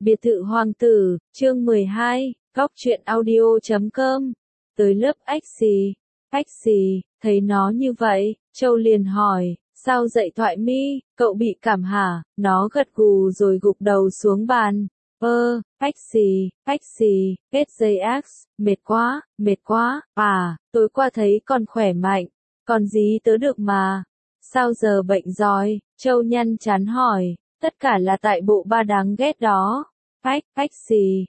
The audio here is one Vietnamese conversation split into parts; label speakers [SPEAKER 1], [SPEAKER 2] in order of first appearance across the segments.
[SPEAKER 1] Biệt thự hoàng tử, chương 12, góc truyện audio.com. Tới lớp ách xì, thấy nó như vậy, Châu liền hỏi, sao dậy Thoại Mi, cậu bị cảm hả? Nó gật gù rồi gục đầu xuống bàn. Ách xì, SJX, mệt quá, tối qua thấy con khỏe mạnh, còn gì tớ được mà. Sao giờ bệnh rồi? Châu nhăn chán hỏi, tất cả là tại bộ ba đáng ghét đó. Ách xì,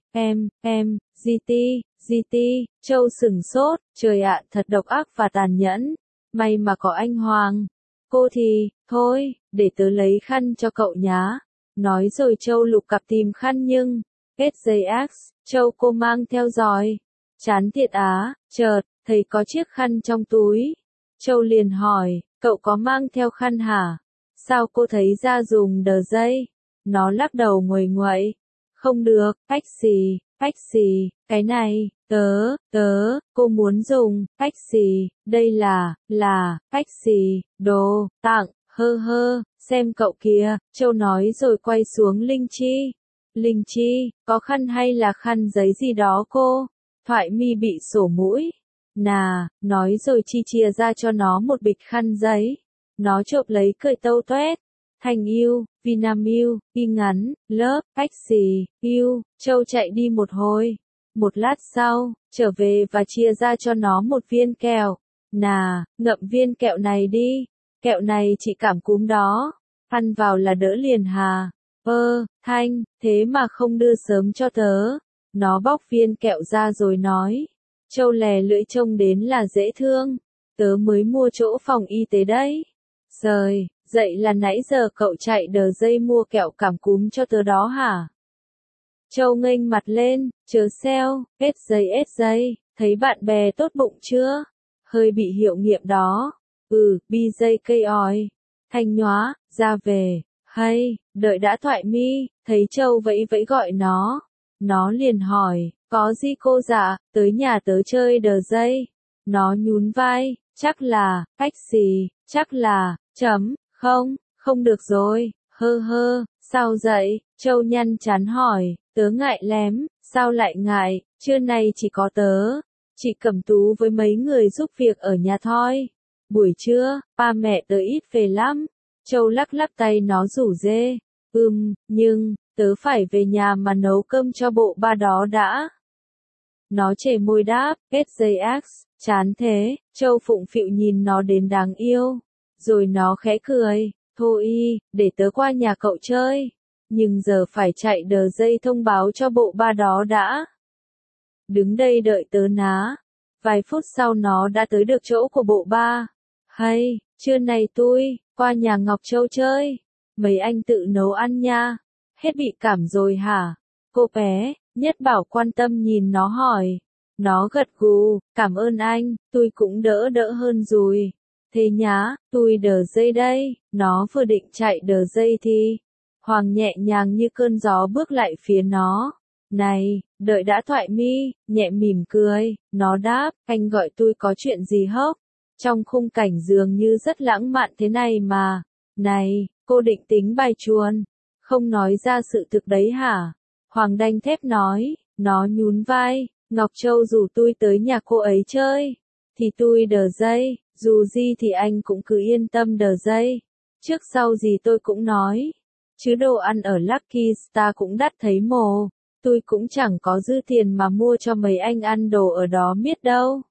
[SPEAKER 1] GT, Châu sửng sốt, trời ạ, thật độc ác và tàn nhẫn. May mà có anh Hoàng. Cô thì, thôi, để tớ lấy khăn cho cậu nhá. Nói rồi Châu lục cặp tìm khăn nhưng, SJX, Châu cô mang theo rồi. Chán thiệt á, chợt, thấy có chiếc khăn trong túi. Châu liền hỏi, cậu có mang theo khăn hả? Sao cô thấy ra dùng đờ dây? Nó lắc đầu nguầy nguậy. Không được, ách xì, cái này, cô muốn dùng, ách xì, đây là, ách xì, đồ, tặng, xem cậu kìa, Châu nói rồi quay xuống Linh Chi, có khăn hay là khăn giấy gì đó cô? Thoại Mi bị sổ mũi. Nói rồi chi chia ra cho nó một bịch khăn giấy. Nó chộp lấy cười tâu toét. Thành yêu, Vinamilk, y ngắn, lớp, ách xì, yêu, Châu chạy đi một hồi. Một lát sau, trở về và chia ra cho nó một viên kẹo. Ngậm viên kẹo này đi. Kẹo này chỉ cảm cúm đó. Ăn vào là đỡ liền hà. Thanh, thế mà không đưa sớm cho tớ. Nó bóc viên kẹo ra rồi nói. Châu lè lưỡi trông đến là dễ thương. Tớ mới mua chỗ phòng y tế đấy. Rồi, dậy là nãy giờ cậu chạy đờ dây mua kẹo cảm cúm cho tớ đó hả? Châu nghênh mặt lên, chớ xeo, SJ, thấy bạn bè tốt bụng chưa? Hơi bị hiệu nghiệm đó. BJ oi. Thanh nhóa, ra về, hay, đợi đã Thoại Mi, thấy Châu vẫy vẫy gọi nó. Nó liền hỏi, có gì cô dạ, tới nhà tớ chơi đờ dây. Nó nhún vai, chắc là, ách xì, không được rồi, sao vậy? Châu nhăn chán hỏi, tớ ngại lém, sao lại ngại, trưa nay chỉ có tớ, chị Cẩm Tú với mấy người giúp việc ở nhà thôi. Buổi trưa, ba mẹ tớ ít về lắm. Châu lắc lắc tay nó rủ dê, nhưng, tớ phải về nhà mà nấu cơm cho bộ ba đó đã. Nó chề môi đáp, SJX, chán thế, Châu phụng phịu nhìn nó đến đáng yêu. Rồi nó khẽ cười, thôi để tớ qua nhà cậu chơi. Nhưng giờ phải chạy đờ dây thông báo cho bộ ba đó đã. Đứng đây đợi tớ ná. Vài phút sau nó đã tới được chỗ của bộ ba. Hay, trưa nay tôi, qua nhà Ngọc Châu chơi. Mấy anh tự nấu ăn nha. Hết bị cảm rồi hả? Cô bé, Nhất Bảo quan tâm nhìn nó hỏi. Nó gật gù, cảm ơn anh, tôi cũng đỡ hơn rồi. Thế nhá, tôi đờ dây đây. Nó vừa định chạy đờ dây thì Hoàng nhẹ nhàng như cơn gió bước lại phía nó. Này, đợi đã Thoại Mi, nhẹ mỉm cười, nó đáp, anh gọi tôi có chuyện gì hốc? Trong khung cảnh dường như rất lãng mạn thế này mà. Này, cô định tính bài chuồn, không nói ra sự thực đấy hả? Hoàng đanh thép nói, nó nhún vai, Ngọc Châu rủ tôi tới nhà cô ấy chơi. Thì tôi đờ dây, dù gì thì anh cũng cứ yên tâm đờ dây. Trước sau gì tôi cũng nói. Chứ đồ ăn ở Lucky Star cũng đắt thấy mồ. Tôi cũng chẳng có dư tiền mà mua cho mấy anh ăn đồ ở đó miết đâu.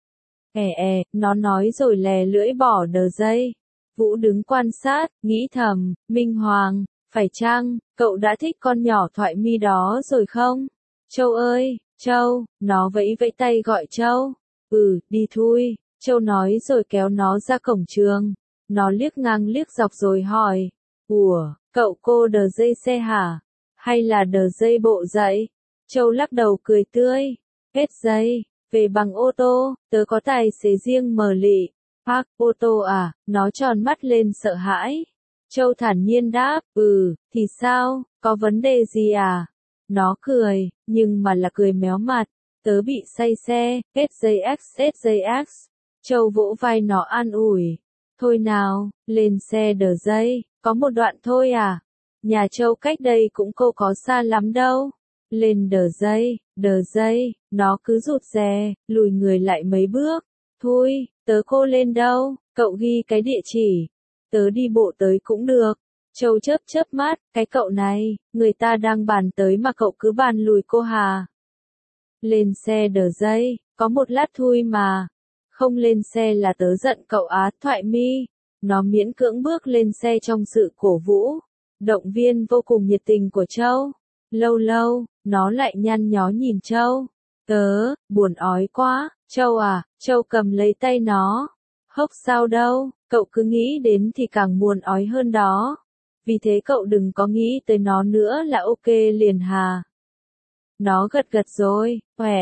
[SPEAKER 1] Nó nói rồi lè lưỡi bỏ đờ dây. Vũ đứng quan sát, nghĩ thầm, Minh Hoàng, phải chăng, cậu đã thích con nhỏ Thoại Mi đó rồi không? Châu ơi, Châu, nó vẫy vẫy tay gọi Châu. Đi thôi, Châu nói rồi kéo nó ra cổng trường. Nó liếc ngang liếc dọc rồi hỏi, cậu cô đờ dây xe hả? Hay là đờ dây bộ dậy? Châu lắc đầu cười tươi, SJ, về bằng ô tô, tớ có tài xế riêng mờ lị. Park ô tô à? Nó tròn mắt lên sợ hãi. Châu thản nhiên đáp, thì sao, có vấn đề gì à? Nó cười, nhưng mà là cười méo mặt. Tớ bị say xe, SJX. Châu vỗ vai nó an ủi. Thôi nào, lên xe đờ dây, có một đoạn thôi à? Nhà Châu cách đây cũng cô có xa lắm đâu. Lên đờ dây, nó cứ rụt rè, lùi người lại mấy bước. Thôi, tớ cô lên đâu, cậu ghi cái địa chỉ. Tớ đi bộ tới cũng được. Châu chớp chớp mắt, cái cậu này, người ta đang bàn tới mà cậu cứ bàn lùi cô hà. Lên xe đờ dây, có một lát thôi mà. Không lên xe là tớ giận cậu á. Thoại mi. Nó miễn cưỡng bước lên xe trong sự cổ vũ, động viên vô cùng nhiệt tình của Châu. Lâu lâu, nó lại nhăn nhó nhìn Châu. Tớ, buồn ói quá, Châu à. Châu cầm lấy tay nó. Hốc sao đâu, cậu cứ nghĩ đến thì càng buồn ói hơn đó. Vì thế cậu đừng có nghĩ tới nó nữa là ok liền hà. Nó gật gật rồi,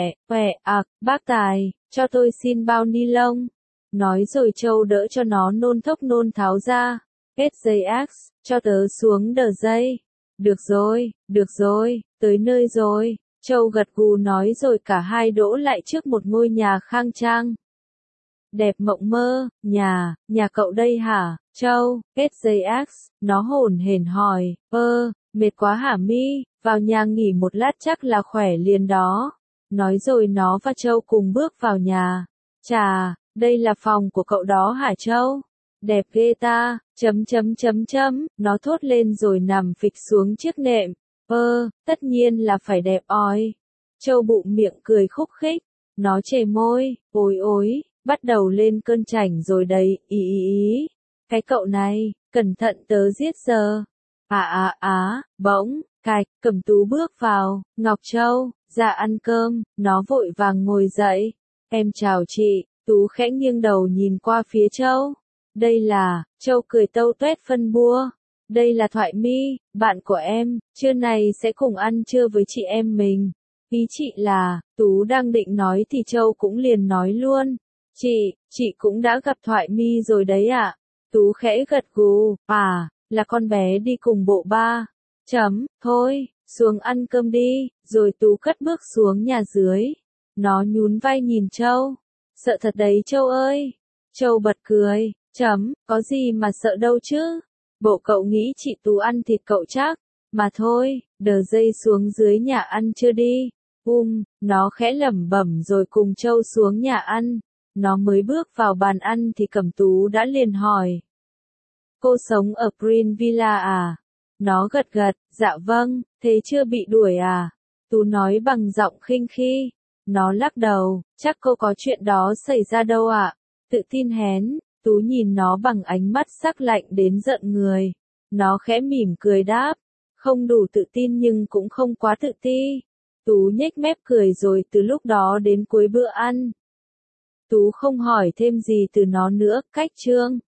[SPEAKER 1] bác Tài, cho tôi xin bao ni lông. Nói rồi Châu đỡ cho nó nôn thốc nôn tháo ra. Kết dây ax, cho tớ xuống đờ dây. Được rồi, tới nơi rồi. Châu gật gù nói rồi cả hai đỗ lại trước một ngôi nhà khang trang. Đẹp mộng mơ, nhà cậu đây hả, Châu? Kết dây ax, nó hổn hển hỏi, mệt quá hả mi, vào nhà nghỉ một lát chắc là khỏe liền đó. Nói rồi nó và Châu cùng bước vào nhà. Chà, đây là phòng của cậu đó hả Châu? Đẹp ghê ta, nó thốt lên rồi nằm phịch xuống chiếc nệm. Tất nhiên là phải đẹp oi. Châu bụng miệng cười khúc khích, nó chề môi, ối, bắt đầu lên cơn chảnh rồi đấy, ý. Cái cậu này, cẩn thận tớ giết giờ. Bỗng, Cẩm Tú bước vào, Ngọc Châu, ra ăn cơm, nó vội vàng ngồi dậy. Em chào chị, Tú khẽ nghiêng đầu nhìn qua phía Châu. Đây là, Châu cười tâu tuét phân bua. Đây là Thoại Mi, bạn của em, trưa này sẽ cùng ăn trưa với chị em mình. Ý chị là, Tú đang định nói thì Châu cũng liền nói luôn. Chị cũng đã gặp Thoại Mi rồi đấy ạ. Tú khẽ gật gù, là con bé đi cùng bộ ba. Thôi, xuống ăn cơm đi, rồi Tú cất bước xuống nhà dưới. Nó nhún vai nhìn Châu. Sợ thật đấy Châu ơi. Châu bật cười, có gì mà sợ đâu chứ. Bộ cậu nghĩ chị Tú ăn thịt cậu chắc. Mà thôi, đờ dây xuống dưới nhà ăn chưa đi. Nó khẽ lẩm bẩm rồi cùng Châu xuống nhà ăn. Nó mới bước vào bàn ăn thì Cẩm Tú đã liền hỏi. Cô sống ở Green Villa à? Nó gật gật, dạ vâng, thế chưa bị đuổi à? Tú nói bằng giọng khinh khi. Nó lắc đầu, chắc cô có chuyện đó xảy ra đâu ạ. Tự tin hén, Tú nhìn nó bằng ánh mắt sắc lạnh đến giận người. Nó khẽ mỉm cười đáp, không đủ tự tin nhưng cũng không quá tự ti. Tú nhếch mép cười rồi từ lúc đó đến cuối bữa ăn. Tú không hỏi thêm gì từ nó nữa, cách chương.